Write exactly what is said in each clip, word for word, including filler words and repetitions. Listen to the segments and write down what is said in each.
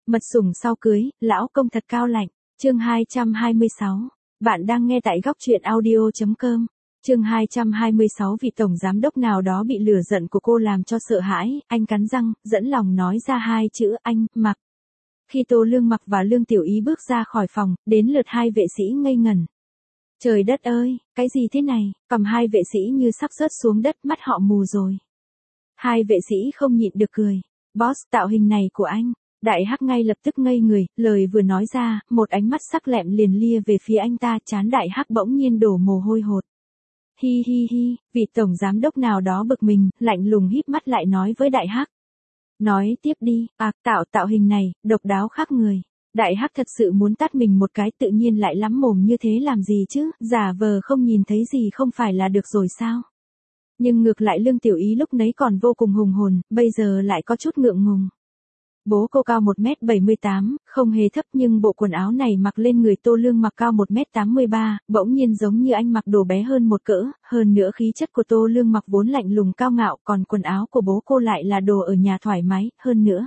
Mật sủng sau cưới, lão công thật cao lạnh. Chương hai trăm hai mươi sáu. Bạn đang nghe tại góc truyện audio chấm com. Chương hai trăm hai mươi sáu. Vị tổng giám đốc nào đó bị lửa giận của cô làm cho sợ hãi, anh cắn răng, dẫn lòng nói ra hai chữ anh, Mặc. Khi Tô Lương Mặc và Lương Tiểu Ý bước ra khỏi phòng, đến lượt hai vệ sĩ ngây ngẩn. Trời đất ơi, cái gì thế này, cầm hai vệ sĩ như sắp rớt xuống đất, mắt họ mù rồi. Hai vệ sĩ không nhịn được cười. Boss, tạo hình này của anh. Đại Hắc ngay lập tức ngây người, lời vừa nói ra, một ánh mắt sắc lẹm liền lia về phía anh ta, trán Đại Hắc bỗng nhiên đổ mồ hôi hột. Hi hi hi, vị tổng giám đốc nào đó bực mình, lạnh lùng híp mắt lại nói với Đại Hắc. Nói tiếp đi, à, tạo tạo hình này, độc đáo khác người. Đại Hắc thật sự muốn tát mình một cái, tự nhiên lại lắm mồm như thế làm gì chứ, giả vờ không nhìn thấy gì không phải là được rồi sao? Nhưng ngược lại Lương Tiểu Ý lúc nấy còn vô cùng hùng hồn, bây giờ lại có chút ngượng ngùng. Bố cô cao một mét bảy mươi tám, không hề thấp, nhưng bộ quần áo này mặc lên người Tô Lương Mặc cao một mét tám mươi ba, bỗng nhiên giống như anh mặc đồ bé hơn một cỡ, hơn nữa khí chất của Tô Lương Mặc vốn lạnh lùng cao ngạo, còn quần áo của bố cô lại là đồ ở nhà thoải mái, hơn nữa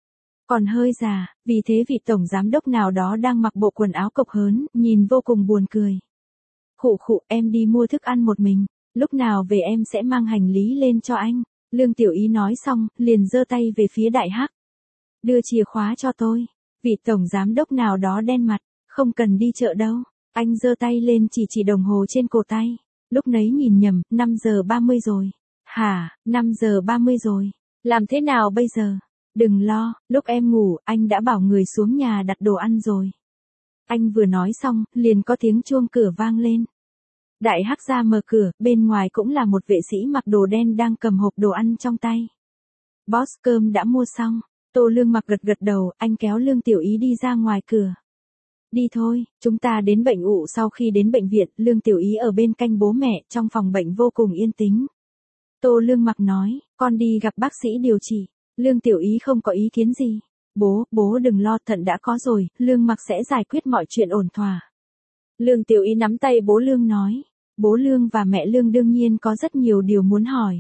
còn hơi già, vì thế vị tổng giám đốc nào đó đang mặc bộ quần áo cộc hớn, nhìn vô cùng buồn cười. Khụ khụ, em đi mua thức ăn một mình, lúc nào về em sẽ mang hành lý lên cho anh. Lương Tiểu Ý nói xong, liền giơ tay về phía Đại Hắc. Đưa chìa khóa cho tôi. Vị tổng giám đốc nào đó đen mặt, không cần đi chợ đâu. Anh giơ tay lên chỉ chỉ đồng hồ trên cổ tay. Lúc nấy nhìn nhầm, năm giờ ba mươi rồi. Hả, năm giờ ba mươi rồi. Làm thế nào bây giờ? Đừng lo, lúc em ngủ, anh đã bảo người xuống nhà đặt đồ ăn rồi. Anh vừa nói xong, liền có tiếng chuông cửa vang lên. Đại Hắc ra mở cửa, bên ngoài cũng là một vệ sĩ mặc đồ đen đang cầm hộp đồ ăn trong tay. Boss, cơm đã mua xong. Tô Lương Mặc gật gật đầu, anh kéo Lương Tiểu Ý đi ra ngoài cửa. Đi thôi, chúng ta đến bệnh ụ. Sau khi đến bệnh viện, Lương Tiểu Ý ở bên canh bố mẹ, trong phòng bệnh vô cùng yên tĩnh. Tô Lương Mặc nói, con đi gặp bác sĩ điều trị. Lương Tiểu Ý không có ý kiến gì. Bố, bố đừng lo, thận đã có rồi, Lương Mặc sẽ giải quyết mọi chuyện ổn thỏa. Lương Tiểu Ý nắm tay bố Lương nói. Bố Lương và mẹ Lương đương nhiên có rất nhiều điều muốn hỏi.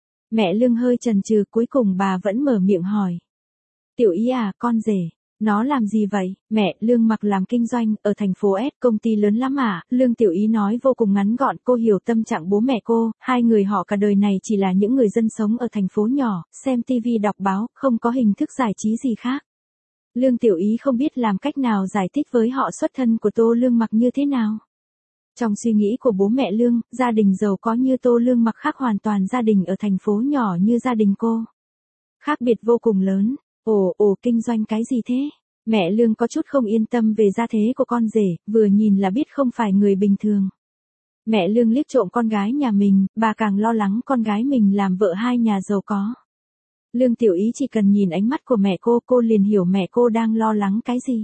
Mẹ Lương hơi chần chừ, cuối cùng bà vẫn mở miệng hỏi. Tiểu Ý à, con rể, nó làm gì vậy? Mẹ, Lương Mặc làm kinh doanh, ở thành phố S, công ty lớn lắm à? Lương Tiểu Ý nói vô cùng ngắn gọn, cô hiểu tâm trạng bố mẹ cô, hai người họ cả đời này chỉ là những người dân sống ở thành phố nhỏ, xem tivi đọc báo, không có hình thức giải trí gì khác. Lương Tiểu Ý không biết làm cách nào giải thích với họ xuất thân của Tô Lương Mặc như thế nào. Trong suy nghĩ của bố mẹ Lương, gia đình giàu có như Tô Lương Mặc khác hoàn toàn gia đình ở thành phố nhỏ như gia đình cô. Khác biệt vô cùng lớn. Ồ, ồ, kinh doanh cái gì thế? Mẹ Lương có chút không yên tâm về gia thế của con rể, vừa nhìn là biết không phải người bình thường. Mẹ Lương liếc trộm con gái nhà mình, bà càng lo lắng con gái mình làm vợ hai nhà giàu có. Lương Tiểu Ý chỉ cần nhìn ánh mắt của mẹ cô, cô liền hiểu mẹ cô đang lo lắng cái gì.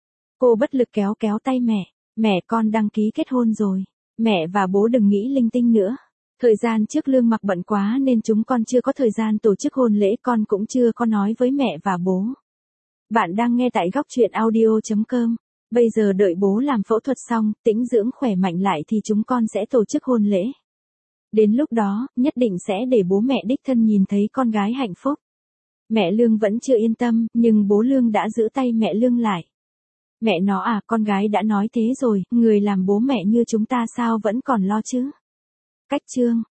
Cô bất lực kéo kéo tay mẹ, mẹ con đăng ký kết hôn rồi, mẹ và bố đừng nghĩ linh tinh nữa. Thời gian trước Lương Mặc bận quá nên chúng con chưa có thời gian tổ chức hôn lễ, con cũng chưa có nói với mẹ và bố. Bạn đang nghe tại góc truyện audio chấm com. Bây giờ đợi bố làm phẫu thuật xong, tĩnh dưỡng khỏe mạnh lại thì chúng con sẽ tổ chức hôn lễ. Đến lúc đó, nhất định sẽ để bố mẹ đích thân nhìn thấy con gái hạnh phúc. Mẹ Lương vẫn chưa yên tâm, nhưng bố Lương đã giữ tay mẹ Lương lại. Mẹ nó à, con gái đã nói thế rồi, người làm bố mẹ như chúng ta sao vẫn còn lo chứ? Cách chương.